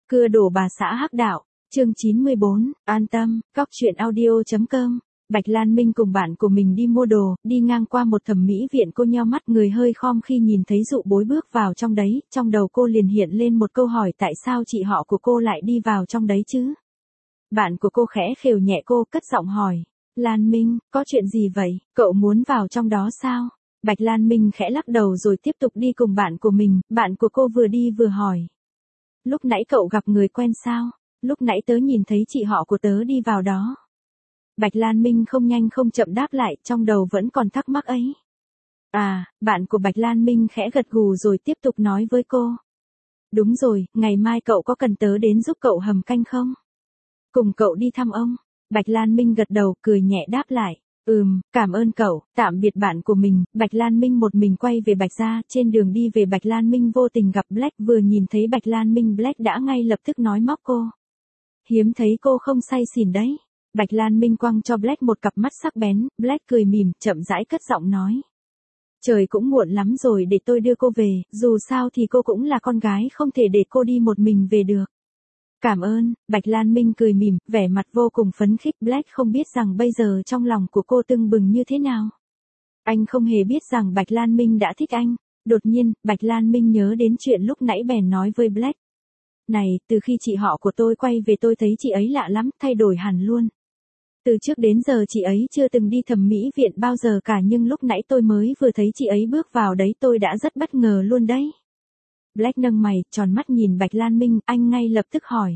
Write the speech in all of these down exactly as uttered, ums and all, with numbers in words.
Cưa đổ bà xã hắc đạo, chương chín mươi bốn, an tâm, cóc truyện audio.com. Bạch Lan Minh cùng bạn của mình đi mua đồ, đi ngang qua một thẩm mỹ viện, cô nheo mắt người hơi khom khi nhìn thấy Dụ Bối bước vào trong đấy, trong đầu cô liền hiện lên một câu hỏi, tại sao chị họ của cô lại đi vào trong đấy chứ? Bạn của cô khẽ khều nhẹ cô, cất giọng hỏi, Lan Minh, có chuyện gì vậy, cậu muốn vào trong đó sao? Bạch Lan Minh khẽ lắc đầu rồi tiếp tục đi cùng bạn của mình, bạn của cô vừa đi vừa hỏi. Lúc nãy cậu gặp người quen sao? Lúc nãy tớ nhìn thấy chị họ của tớ đi vào đó. Bạch Lan Minh không nhanh không chậm đáp lại, trong đầu vẫn còn thắc mắc ấy. À, bạn của Bạch Lan Minh khẽ gật gù rồi tiếp tục nói với cô. Đúng rồi, ngày mai cậu có cần tớ đến giúp cậu hầm canh không? Cùng cậu đi thăm ông. Bạch Lan Minh gật đầu, cười nhẹ đáp lại. Ừm, cảm ơn cậu, tạm biệt bạn của mình. Bạch Lan Minh một mình quay về Bạch gia, trên đường đi về Bạch Lan Minh vô tình gặp Black, vừa nhìn thấy Bạch Lan Minh Black đã ngay lập tức nói móc cô. Hiếm thấy cô không say xỉn đấy. Bạch Lan Minh quăng cho Black một cặp mắt sắc bén, Black cười mỉm, chậm rãi cất giọng nói. Trời cũng muộn lắm rồi, để tôi đưa cô về, dù sao thì cô cũng là con gái, không thể để cô đi một mình về được. Cảm ơn, Bạch Lan Minh cười mỉm, vẻ mặt vô cùng phấn khích. Black không biết rằng bây giờ trong lòng của cô tưng bừng như thế nào. Anh không hề biết rằng Bạch Lan Minh đã thích anh. Đột nhiên, Bạch Lan Minh nhớ đến chuyện lúc nãy bèn nói với Black. Này, từ khi chị họ của tôi quay về tôi thấy chị ấy lạ lắm, thay đổi hẳn luôn. Từ trước đến giờ chị ấy chưa từng đi thẩm mỹ viện bao giờ cả, nhưng lúc nãy tôi mới vừa thấy chị ấy bước vào đấy, tôi đã rất bất ngờ luôn đấy. Black nâng mày, tròn mắt nhìn Bạch Lan Minh, anh ngay lập tức hỏi.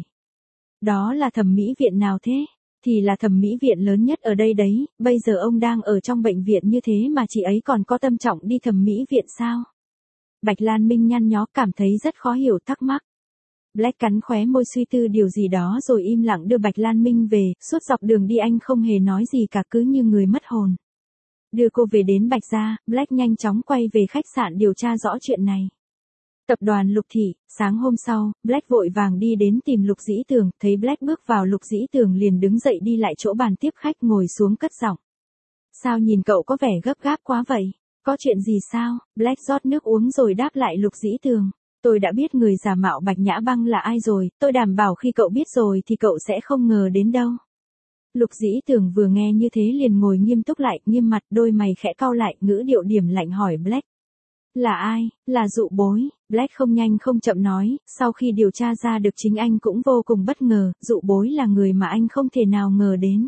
Đó là thẩm mỹ viện nào thế? Thì là thẩm mỹ viện lớn nhất ở đây đấy, bây giờ ông đang ở trong bệnh viện như thế mà chị ấy còn có tâm trạng đi thẩm mỹ viện sao? Bạch Lan Minh nhăn nhó, cảm thấy rất khó hiểu, thắc mắc. Black cắn khóe môi suy tư điều gì đó rồi im lặng đưa Bạch Lan Minh về, suốt dọc đường đi anh không hề nói gì cả, cứ như người mất hồn. Đưa cô về đến Bạch gia, Black nhanh chóng quay về khách sạn điều tra rõ chuyện này. Tập đoàn Lục Thị, sáng hôm sau, Black vội vàng đi đến tìm Lục Dĩ Tường, thấy Black bước vào Lục Dĩ Tường liền đứng dậy đi lại chỗ bàn tiếp khách ngồi xuống cất giọng. Sao nhìn cậu có vẻ gấp gáp quá vậy? Có chuyện gì sao? Black rót nước uống rồi đáp lại Lục Dĩ Tường. Tôi đã biết người giả mạo Bạch Nhã Băng là ai rồi, tôi đảm bảo khi cậu biết rồi thì cậu sẽ không ngờ đến đâu. Lục Dĩ Tường vừa nghe như thế liền ngồi nghiêm túc lại, nghiêm mặt, đôi mày khẽ cau lại, ngữ điệu điềm lạnh hỏi Black. Là ai? Là Dụ Bối. Black không nhanh không chậm nói, sau khi điều tra ra được chính anh cũng vô cùng bất ngờ, Dụ Bối là người mà anh không thể nào ngờ đến.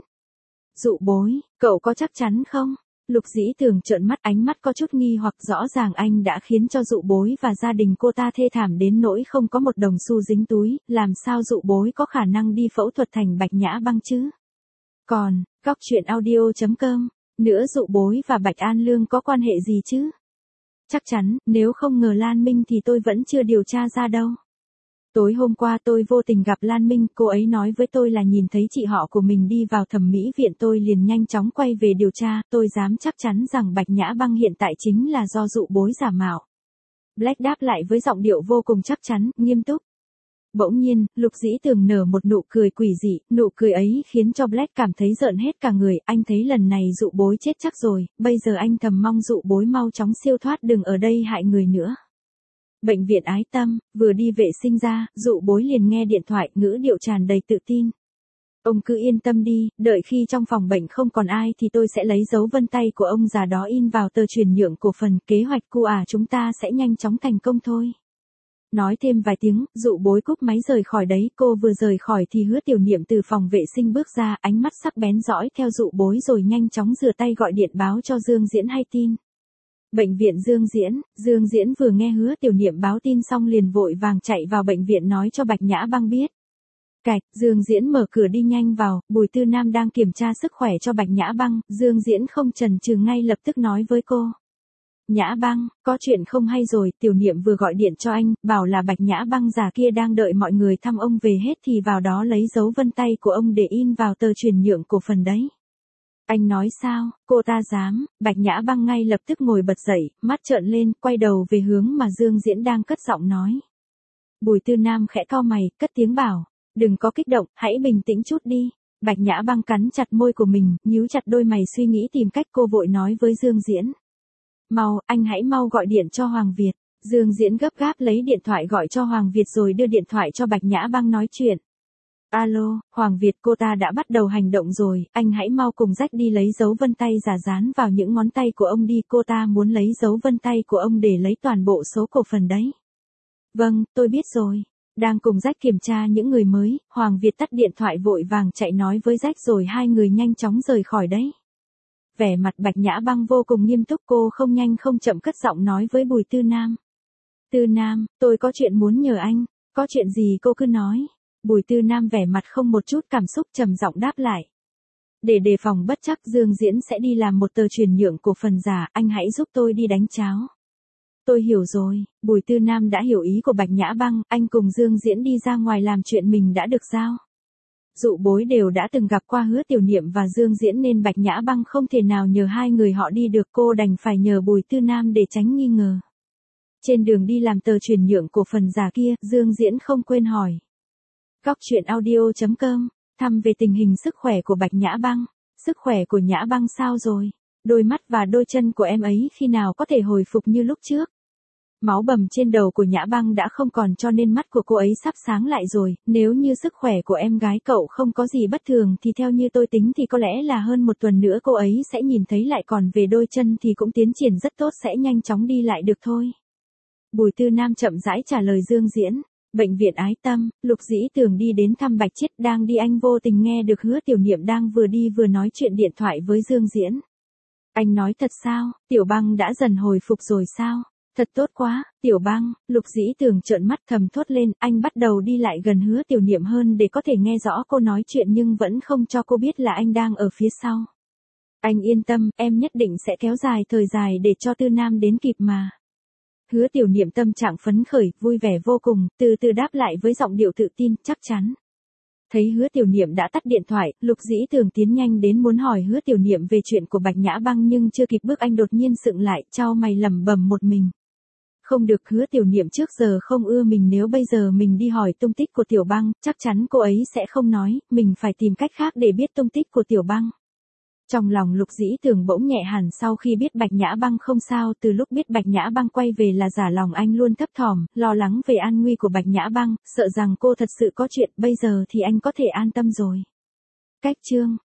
Dụ Bối, cậu có chắc chắn không? Lục Dĩ Tường trợn mắt, ánh mắt có chút nghi hoặc, rõ ràng anh đã khiến cho Dụ Bối và gia đình cô ta thê thảm đến nỗi không có một đồng xu dính túi, làm sao Dụ Bối có khả năng đi phẫu thuật thành Bạch Nhã Băng chứ? Còn, cóc truyện audio.com, nữa Dụ Bối và Bạch An Lương có quan hệ gì chứ? Chắc chắn, nếu không ngờ Lan Minh thì tôi vẫn chưa điều tra ra đâu. Tối hôm qua tôi vô tình gặp Lan Minh, cô ấy nói với tôi là nhìn thấy chị họ của mình đi vào thẩm mỹ viện, tôi liền nhanh chóng quay về điều tra, tôi dám chắc chắn rằng Bạch Nhã Băng hiện tại chính là do Dụ Bối giả mạo. Black đáp lại với giọng điệu vô cùng chắc chắn, nghiêm túc. Bỗng nhiên, Lục Dĩ Tường nở một nụ cười quỷ dị, nụ cười ấy khiến cho Black cảm thấy rợn hết cả người, anh thấy lần này Dụ Bối chết chắc rồi, bây giờ anh thầm mong Dụ Bối mau chóng siêu thoát, đừng ở đây hại người nữa. Bệnh viện Ái Tâm, vừa đi vệ sinh ra, Dụ Bối liền nghe điện thoại, ngữ điệu tràn đầy tự tin. Ông cứ yên tâm đi, đợi khi trong phòng bệnh không còn ai thì tôi sẽ lấy dấu vân tay của ông già đó in vào tờ chuyển nhượng cổ phần, kế hoạch cu à chúng ta sẽ nhanh chóng thành công thôi. Nói thêm vài tiếng, Dụ Bối cúp máy rời khỏi đấy, cô vừa rời khỏi thì Hứa Tiểu Niệm từ phòng vệ sinh bước ra, ánh mắt sắc bén dõi theo Dụ Bối rồi nhanh chóng rửa tay gọi điện báo cho Dương Diễn hay tin. Bệnh viện Dương Diễn, Dương Diễn vừa nghe Hứa Tiểu Niệm báo tin xong liền vội vàng chạy vào bệnh viện nói cho Bạch Nhã Băng biết. Cạch, Dương Diễn mở cửa đi nhanh vào, Bùi Tư Nam đang kiểm tra sức khỏe cho Bạch Nhã Băng, Dương Diễn không chần chừ ngay lập tức nói với cô. Nhã Băng, có chuyện không hay rồi, Tiểu Niệm vừa gọi điện cho anh, bảo là Bạch Nhã Băng già kia đang đợi mọi người thăm ông về hết thì vào đó lấy dấu vân tay của ông để in vào tờ chuyển nhượng cổ phần đấy. Anh nói sao, cô ta dám, Bạch Nhã Băng ngay lập tức ngồi bật dậy, mắt trợn lên, quay đầu về hướng mà Dương Diễn đang cất giọng nói. Bùi Tư Nam khẽ cau mày, cất tiếng bảo, đừng có kích động, hãy bình tĩnh chút đi. Bạch Nhã Băng cắn chặt môi của mình, nhíu chặt đôi mày suy nghĩ tìm cách, cô vội nói với Dương Diễn. Mau, anh hãy mau gọi điện cho Hoàng Việt. Dương Diễn gấp gáp lấy điện thoại gọi cho Hoàng Việt rồi đưa điện thoại cho Bạch Nhã Băng nói chuyện. Alo, Hoàng Việt, cô ta đã bắt đầu hành động rồi, anh hãy mau cùng Jack đi lấy dấu vân tay giả dán vào những ngón tay của ông đi, cô ta muốn lấy dấu vân tay của ông để lấy toàn bộ số cổ phần đấy. Vâng, tôi biết rồi. Đang cùng Jack kiểm tra những người mới, Hoàng Việt tắt điện thoại vội vàng chạy nói với Jack rồi hai người nhanh chóng rời khỏi đấy. Vẻ mặt Bạch Nhã Băng vô cùng nghiêm túc, cô không nhanh không chậm cất giọng nói với Bùi Tư Nam. Tư Nam, tôi có chuyện muốn nhờ anh, có chuyện gì cô cứ nói. Bùi Tư Nam vẻ mặt không một chút cảm xúc trầm giọng đáp lại. Để đề phòng bất trắc Dương Diễn sẽ đi làm một tờ chuyển nhượng cổ phần giả, anh hãy giúp tôi đi đánh cháo. Tôi hiểu rồi, Bùi Tư Nam đã hiểu ý của Bạch Nhã Băng, anh cùng Dương Diễn đi ra ngoài làm chuyện mình đã được giao. Dụ bối đều đã từng gặp qua Hứa Tiểu Niệm và Dương Diễn nên Bạch Nhã Băng không thể nào nhờ hai người họ đi được, cô đành phải nhờ Bùi Tư Nam để tránh nghi ngờ. Trên đường đi làm tờ chuyển nhượng cổ phần giả kia, Dương Diễn không quên hỏi. Góc truyện audio chấm com, thăm về tình hình sức khỏe của Bạch Nhã Băng. Sức khỏe của Nhã Băng sao rồi? Đôi mắt và đôi chân của em ấy khi nào có thể hồi phục như lúc trước? Máu bầm trên đầu của Nhã Băng đã không còn cho nên mắt của cô ấy sắp sáng lại rồi, nếu như sức khỏe của em gái cậu không có gì bất thường thì theo như tôi tính thì có lẽ là hơn một tuần nữa cô ấy sẽ nhìn thấy lại, còn về đôi chân thì cũng tiến triển rất tốt, sẽ nhanh chóng đi lại được thôi. Bùi Tư Nam chậm rãi trả lời Dương Diễn. Bệnh viện Ái Tâm, Lục Dĩ Tường đi đến thăm Bạch Chiết, đang đi anh vô tình nghe được Hứa Tiểu Niệm đang vừa đi vừa nói chuyện điện thoại với Dương Diễn. Anh nói thật sao, Tiểu Băng đã dần hồi phục rồi sao? Thật tốt quá, Tiểu Băng, Lục Dĩ Tường trợn mắt thầm thốt lên, anh bắt đầu đi lại gần Hứa Tiểu Niệm hơn để có thể nghe rõ cô nói chuyện nhưng vẫn không cho cô biết là anh đang ở phía sau. Anh yên tâm, em nhất định sẽ kéo dài thời dài để cho Tư Nam đến kịp mà. Hứa Tiểu Niệm tâm trạng phấn khởi, vui vẻ vô cùng, từ từ đáp lại với giọng điệu tự tin, chắc chắn. Thấy Hứa Tiểu Niệm đã tắt điện thoại, Lục Dĩ Tường tiến nhanh đến muốn hỏi Hứa Tiểu Niệm về chuyện của Bạch Nhã Băng nhưng chưa kịp bước anh đột nhiên sững lại, chau mày lẩm bẩm một mình. Không được, Hứa Tiểu Niệm trước giờ không ưa mình, nếu bây giờ mình đi hỏi tung tích của Tiểu Băng, chắc chắn cô ấy sẽ không nói, mình phải tìm cách khác để biết tung tích của Tiểu Băng. Trong lòng Lục Dĩ Tường bỗng nhẹ hẳn sau khi biết Bạch Nhã Băng không sao, từ lúc biết Bạch Nhã Băng quay về là giả lòng anh luôn thấp thỏm, lo lắng về an nguy của Bạch Nhã Băng, sợ rằng cô thật sự có chuyện, bây giờ thì anh có thể an tâm rồi. Cách chương